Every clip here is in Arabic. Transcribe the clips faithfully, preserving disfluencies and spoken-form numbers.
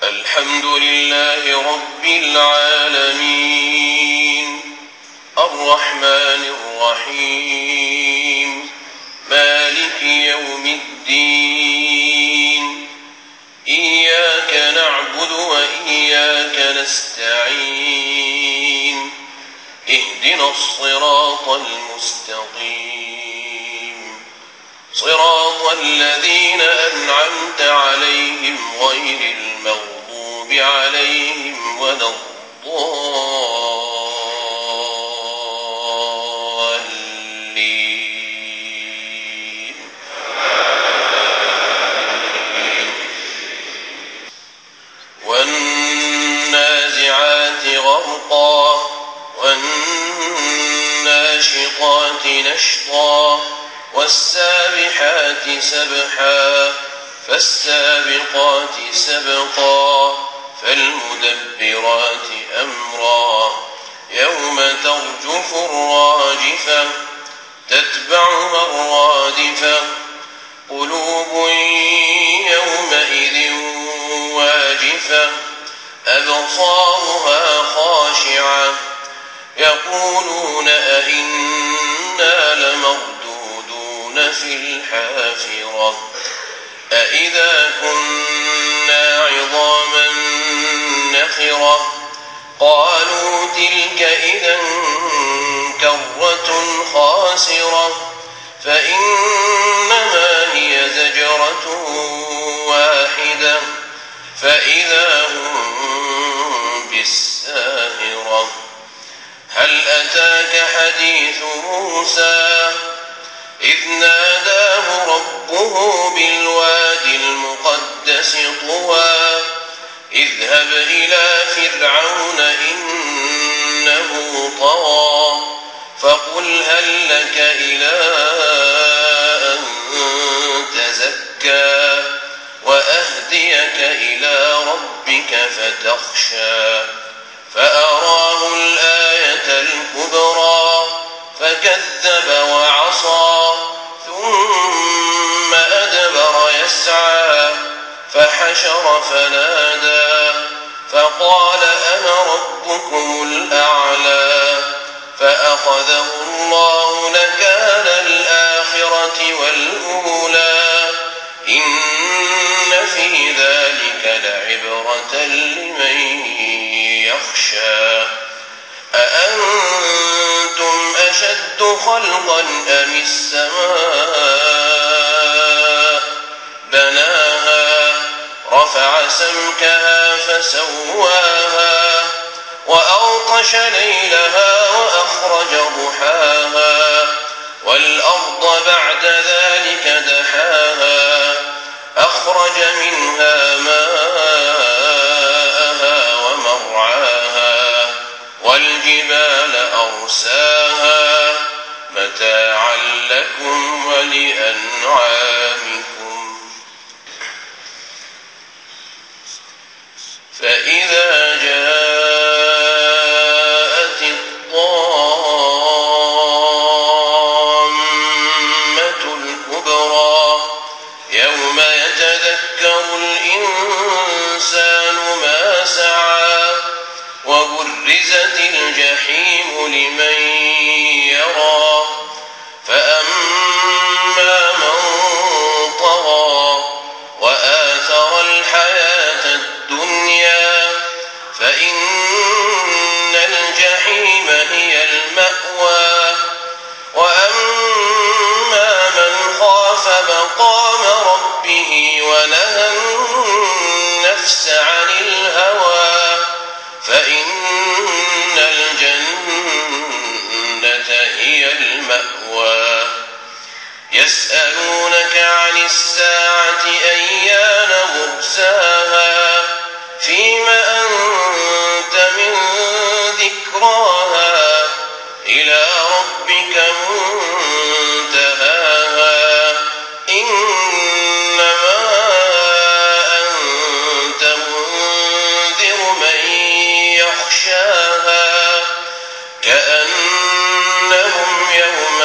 الحمد لله رب العالمين الرحمن الرحيم مالك يوم الدين إياك نعبد وإياك نستعين اهدنا الصراط المستقيم صراط الذين أنعمت عليهم غير المغضوب عليهم ولا الضالين والنازعات غرقا والناشطات نشطا والسابحات سبحا فالسابقات سبقا فالمدبرات أمرا يوم ترجف الراجفة تتبعها الرادفة قلوب يومئذ واجفة أبصارها خاشعة يقولون أئنا لمردودون في الحافرة أئذا كنا عظاما نخرة قالوا تلك إذا كرة خاسرة فإنما هي زجرة واحدة فإذا هم بالساهرة هل أتاك حديث موسى إذ ناداه ربه بالوادي المقدس طوى اذهب إلى فرعون إنه طغى فقل هل لك إلى أن تزكى وأهديك إلى ربك فتخشى فأراه الآية الكبرى فكذب وعصى ثم أدبر يسعى فحشر فنادى فقال أنا ربكم الأعلى فأخذه الله نكال الآخرة والأولى إن في ذلك لعبرة لمن يخشى أأنتم أشد خلقا أم السماء بناها رفع سمكها فسواها وأغطش ليلها وأخرج ضحاها والأرض بعد ذلك دحاها أخرج منها ماءها ومرعاها والجبال أرساها متاعا لكم ولأنعامكم فإذا جاءت الطامة الكبرى يوم يتذكر الإنسان ما سعى وبرزت الجحيم لمن يرى فأما من طغى وآثر الحياة الدنيا فإن الجحيم هي المأوى وأما من خاف مقام ربه ونهى النفس عن الهوى فإن الجنة هي المأوى يسألونك عن الساعة أيان مرساها فيم أنت من ذكراها إلى ربك منتهاها إنما أنت منذر من يخشاها كأنهم يوم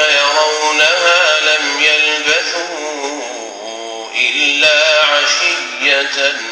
يرونها لم يلبثوا إلا عشية